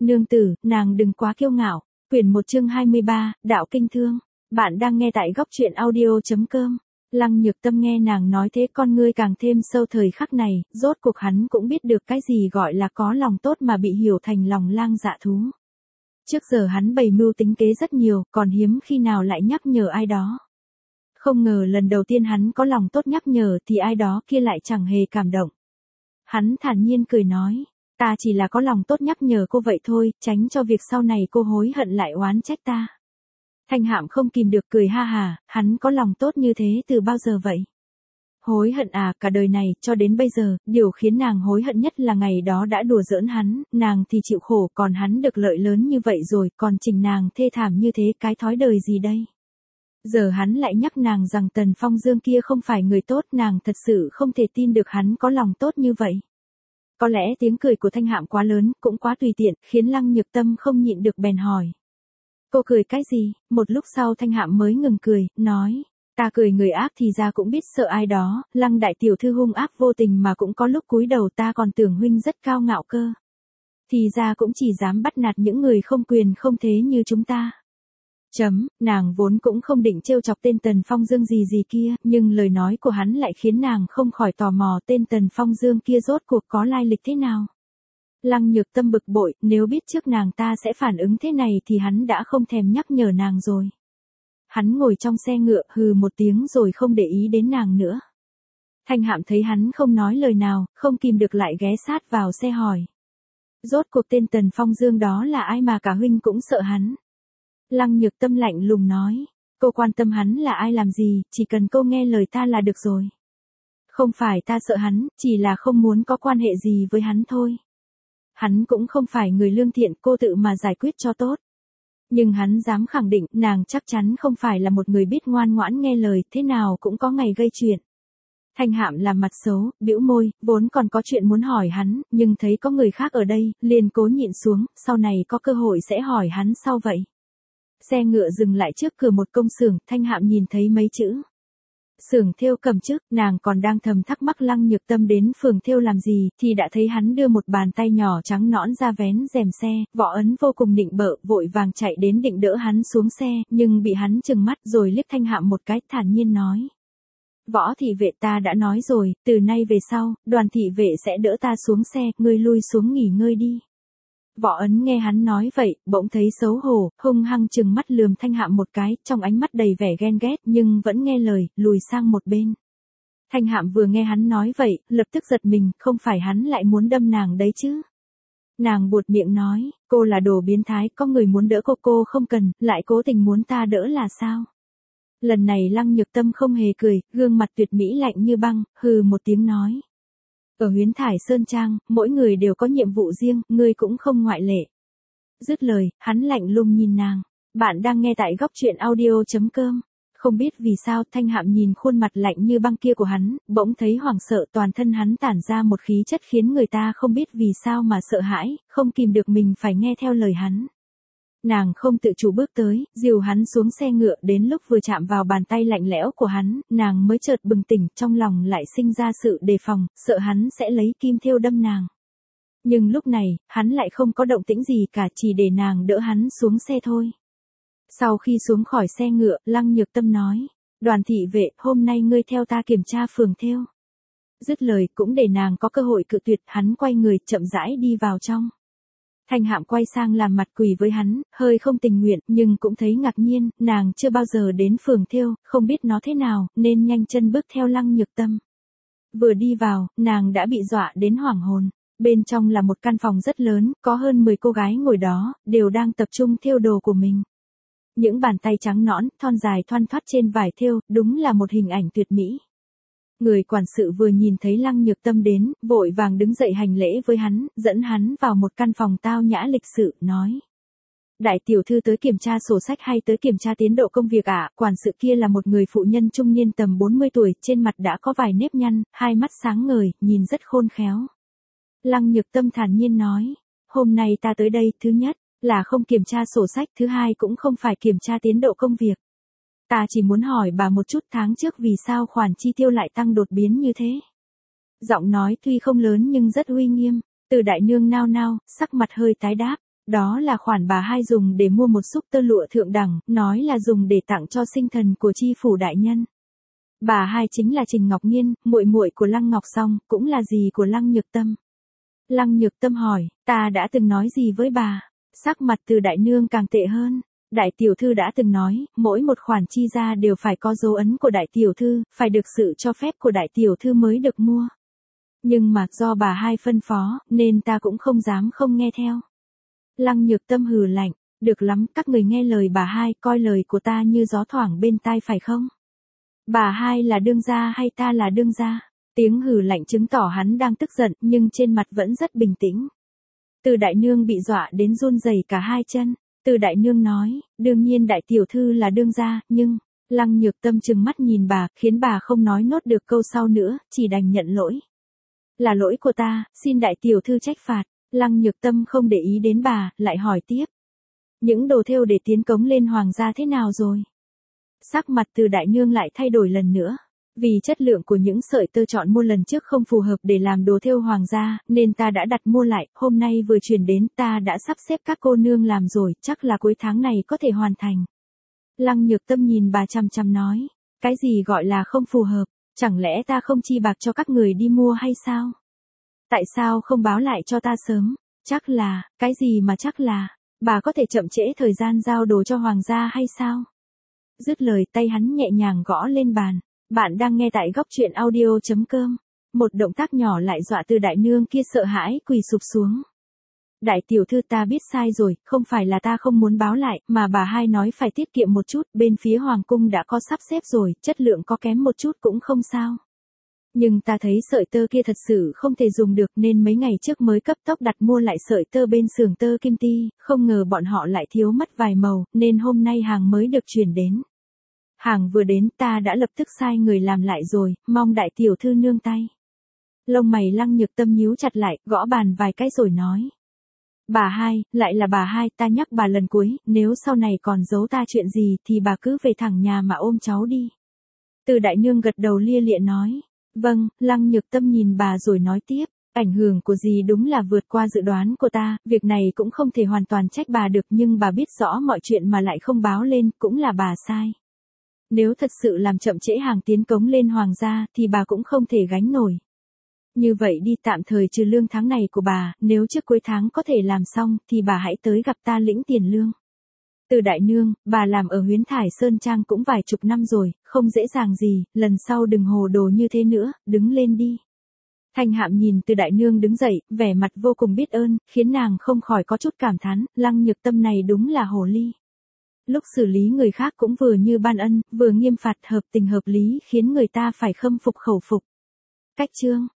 Nương tử, nàng đừng quá kiêu ngạo. Quyển 1 chương 23, Đạo Kinh Thương. Bạn đang nghe tại góc truyện audio.com. Lăng Nhược Tâm nghe nàng nói thế con ngươi càng thêm sâu thời khắc này, rốt cuộc hắn cũng biết được cái gì gọi là có lòng tốt mà bị hiểu thành lòng lang dạ thú. Trước giờ hắn bày mưu tính kế rất nhiều, còn hiếm khi nào lại nhắc nhở ai đó. Không ngờ lần đầu tiên hắn có lòng tốt nhắc nhở thì ai đó kia lại chẳng hề cảm động. Hắn thản nhiên cười nói, ta chỉ là có lòng tốt nhắc nhở cô vậy thôi, tránh cho việc sau này cô hối hận lại oán trách ta. Thanh Hạm không kìm được cười ha hà, hắn có lòng tốt như thế từ bao giờ vậy? Hối hận à, cả đời này, cho đến bây giờ, điều khiến nàng hối hận nhất là ngày đó đã đùa giỡn hắn, nàng thì chịu khổ, còn hắn được lợi lớn như vậy rồi, còn trình nàng thê thảm như thế, cái thói đời gì đây? Giờ hắn lại nhắc nàng rằng Tần Phong Dương kia không phải người tốt, nàng thật sự không thể tin được hắn có lòng tốt như vậy. Có lẽ tiếng cười của Thanh Hạm quá lớn, cũng quá tùy tiện, khiến Lăng Nhược Tâm không nhịn được bèn hỏi. Cô cười cái gì? Một lúc sau Thanh Hạm mới ngừng cười, nói. Ta cười người ác thì ra cũng biết sợ ai đó, Lăng đại tiểu thư hung ác vô tình mà cũng có lúc cúi đầu, ta còn tưởng huynh rất cao ngạo cơ. Thì ra cũng chỉ dám bắt nạt những người không quyền không thế như chúng ta. Nàng vốn cũng không định trêu chọc tên Tần Phong Dương gì gì kia, nhưng lời nói của hắn lại khiến nàng không khỏi tò mò tên Tần Phong Dương kia rốt cuộc có lai lịch thế nào. Lăng Nhược Tâm bực bội, nếu biết trước nàng ta sẽ phản ứng thế này thì hắn đã không thèm nhắc nhở nàng rồi. Hắn ngồi trong xe ngựa hừ một tiếng rồi không để ý đến nàng nữa. Thanh Hạm thấy hắn không nói lời nào, không kìm được lại ghé sát vào xe hỏi. Rốt cuộc tên Tần Phong Dương đó là ai mà cả huynh cũng sợ hắn? Lăng Nhược Tâm lạnh lùng nói, cô quan tâm hắn là ai làm gì, chỉ cần cô nghe lời ta là được rồi. Không phải ta sợ hắn, chỉ là không muốn có quan hệ gì với hắn thôi. Hắn cũng không phải người lương thiện, cô tự mà giải quyết cho tốt. Nhưng hắn dám khẳng định, nàng chắc chắn không phải là một người biết ngoan ngoãn nghe lời, thế nào cũng có ngày gây chuyện. Thanh Hạm làm mặt xấu, bĩu môi, vốn còn có chuyện muốn hỏi hắn, nhưng thấy có người khác ở đây, liền cố nhịn xuống, sau này có cơ hội sẽ hỏi hắn sau vậy. Xe ngựa dừng lại trước cửa một công xưởng, Thanh Hạm nhìn thấy mấy chữ. Xưởng thêu cầm chức, nàng còn đang thầm thắc mắc Lăng Nhược Tâm đến phường thêu làm gì, thì đã thấy hắn đưa một bàn tay nhỏ trắng nõn ra vén rèm xe, Võ Ấn vô cùng nịnh bợ, vội vàng chạy đến định đỡ hắn xuống xe, nhưng bị hắn trừng mắt rồi liếc Thanh Hạm một cái, thản nhiên nói. Võ thị vệ ta đã nói rồi, từ nay về sau, Đoàn thị vệ sẽ đỡ ta xuống xe, ngươi lui xuống nghỉ ngơi đi. Võ Ấn nghe hắn nói vậy, bỗng thấy xấu hổ, hung hăng trừng mắt lườm Thanh Hạm một cái, trong ánh mắt đầy vẻ ghen ghét, nhưng vẫn nghe lời, lùi sang một bên. Thanh Hạm vừa nghe hắn nói vậy, lập tức giật mình, không phải hắn lại muốn đâm nàng đấy chứ. Nàng buột miệng nói, cô là đồ biến thái, có người muốn đỡ cô không cần, lại cố tình muốn ta đỡ là sao? Lần này Lăng Nhược Tâm không hề cười, gương mặt tuyệt mỹ lạnh như băng, hừ một tiếng nói. Ở Huyến Thải Sơn Trang, mỗi người đều có nhiệm vụ riêng, ngươi cũng không ngoại lệ. Dứt lời, hắn lạnh lùng nhìn nàng. Bạn đang nghe tại góc truyện audio.com. Không biết vì sao Thanh Hạm nhìn khuôn mặt lạnh như băng kia của hắn, bỗng thấy hoảng sợ, toàn thân hắn tản ra một khí chất khiến người ta không biết vì sao mà sợ hãi, không kìm được mình phải nghe theo lời hắn. Nàng không tự chủ bước tới, dìu hắn xuống xe ngựa, đến lúc vừa chạm vào bàn tay lạnh lẽo của hắn, nàng mới chợt bừng tỉnh, trong lòng lại sinh ra sự đề phòng, sợ hắn sẽ lấy kim thêu đâm nàng. Nhưng lúc này, hắn lại không có động tĩnh gì cả, chỉ để nàng đỡ hắn xuống xe thôi. Sau khi xuống khỏi xe ngựa, Lăng Nhược Tâm nói, Đoàn thị vệ, hôm nay ngươi theo ta kiểm tra phường thêu. Dứt lời, cũng để nàng có cơ hội cự tuyệt, hắn quay người, chậm rãi đi vào trong. Thanh Hạm quay sang làm mặt quỳ với hắn, hơi không tình nguyện, nhưng cũng thấy ngạc nhiên, nàng chưa bao giờ đến phường thêu, không biết nó thế nào, nên nhanh chân bước theo Lăng Nhược Tâm. Vừa đi vào, nàng đã bị dọa đến hoảng hồn. Bên trong là một căn phòng rất lớn, có hơn 10 cô gái ngồi đó, đều đang tập trung thêu đồ của mình. Những bàn tay trắng nõn, thon dài thoăn thoắt trên vải thêu, đúng là một hình ảnh tuyệt mỹ. Người quản sự vừa nhìn thấy Lăng Nhược Tâm đến, vội vàng đứng dậy hành lễ với hắn, dẫn hắn vào một căn phòng tao nhã lịch sự, nói. Đại tiểu thư tới kiểm tra sổ sách hay tới kiểm tra tiến độ công việc ạ? Quản sự kia là một người phụ nhân trung niên tầm 40 tuổi, trên mặt đã có vài nếp nhăn, hai mắt sáng ngời, nhìn rất khôn khéo. Lăng Nhược Tâm thản nhiên nói, hôm nay ta tới đây, thứ nhất, là không kiểm tra sổ sách, thứ hai cũng không phải kiểm tra tiến độ công việc. Ta chỉ muốn hỏi bà một chút, tháng trước vì sao khoản chi tiêu lại tăng đột biến như thế? Giọng nói tuy không lớn nhưng rất uy nghiêm, Từ đại nương nao nao, sắc mặt hơi tái đáp. Đó là khoản bà hai dùng để mua một xúc tơ lụa thượng đẳng, nói là dùng để tặng cho sinh thần của chi phủ đại nhân. Bà hai chính là Trình Ngọc Nhiên, muội muội của Lăng Ngọc Song, cũng là dì của Lăng Nhược Tâm. Lăng Nhược Tâm hỏi, ta đã từng nói gì với bà? Sắc mặt Từ đại nương càng tệ hơn. Đại tiểu thư đã từng nói, mỗi một khoản chi ra đều phải có dấu ấn của đại tiểu thư, phải được sự cho phép của đại tiểu thư mới được mua. Nhưng mà do bà hai phân phó, nên ta cũng không dám không nghe theo. Lăng Nhược Tâm hừ lạnh, được lắm, các người nghe lời bà hai, coi lời của ta như gió thoảng bên tai phải không? Bà hai là đương gia hay ta là đương gia? Tiếng hừ lạnh chứng tỏ hắn đang tức giận, nhưng trên mặt vẫn rất bình tĩnh. Từ đại nương bị dọa đến run rẩy cả hai chân. Từ đại nương nói, đương nhiên đại tiểu thư là đương gia, nhưng... Lăng Nhược Tâm trừng mắt nhìn bà, khiến bà không nói nốt được câu sau nữa, chỉ đành nhận lỗi. Là lỗi của ta, xin đại tiểu thư trách phạt. Lăng Nhược Tâm không để ý đến bà, lại hỏi tiếp. Những đồ thêu để tiến cống lên hoàng gia thế nào rồi? Sắc mặt Từ đại nương lại thay đổi lần nữa. Vì chất lượng của những sợi tơ chọn mua lần trước không phù hợp để làm đồ thêu hoàng gia, nên ta đã đặt mua lại, hôm nay vừa chuyển đến, ta đã sắp xếp các cô nương làm rồi, chắc là cuối tháng này có thể hoàn thành. Lăng Nhược Tâm nhìn bà chằm chằm nói, cái gì gọi là không phù hợp, chẳng lẽ ta không chi bạc cho các người đi mua hay sao? Tại sao không báo lại cho ta sớm? Chắc là, cái gì mà chắc là, bà có thể chậm trễ thời gian giao đồ cho hoàng gia hay sao? Dứt lời tay hắn nhẹ nhàng gõ lên bàn. Bạn đang nghe tại góc truyện audio.com. Một động tác nhỏ lại dọa Từ đại nương kia sợ hãi quỳ sụp xuống. Đại tiểu thư ta biết sai rồi, không phải là ta không muốn báo lại, mà bà hai nói phải tiết kiệm một chút, bên phía hoàng cung đã có sắp xếp rồi, chất lượng có kém một chút cũng không sao. Nhưng ta thấy sợi tơ kia thật sự không thể dùng được nên mấy ngày trước mới cấp tốc đặt mua lại sợi tơ bên xưởng tơ Kim Ti, không ngờ bọn họ lại thiếu mất vài màu, nên hôm nay hàng mới được chuyển đến. Hàng vừa đến ta đã lập tức sai người làm lại rồi, mong đại tiểu thư nương tay. Lông mày Lăng Nhược Tâm nhíu chặt lại, gõ bàn vài cái rồi nói. Bà hai, lại là bà hai, ta nhắc bà lần cuối, nếu sau này còn giấu ta chuyện gì thì bà cứ về thẳng nhà mà ôm cháu đi. Từ đại nương gật đầu lia lịa nói. Vâng, Lăng Nhược Tâm nhìn bà rồi nói tiếp. Ảnh hưởng của dì đúng là vượt qua dự đoán của ta, việc này cũng không thể hoàn toàn trách bà được nhưng bà biết rõ mọi chuyện mà lại không báo lên, cũng là bà sai. Nếu thật sự làm chậm trễ hàng tiến cống lên hoàng gia thì bà cũng không thể gánh nổi. Như vậy đi, tạm thời trừ lương tháng này của bà, nếu trước cuối tháng có thể làm xong thì bà hãy tới gặp ta lĩnh tiền lương. Từ đại nương, bà làm ở Huyến Thải Sơn Trang cũng vài chục năm rồi, không dễ dàng gì, lần sau đừng hồ đồ như thế nữa, đứng lên đi. Thanh Hạm nhìn Từ đại nương đứng dậy, vẻ mặt vô cùng biết ơn, khiến nàng không khỏi có chút cảm thán, Lăng Nhược Tâm này đúng là hồ ly. Lúc xử lý người khác cũng vừa như ban ân, vừa nghiêm phạt, hợp tình hợp lý, khiến người ta phải khâm phục khẩu phục. Cách chương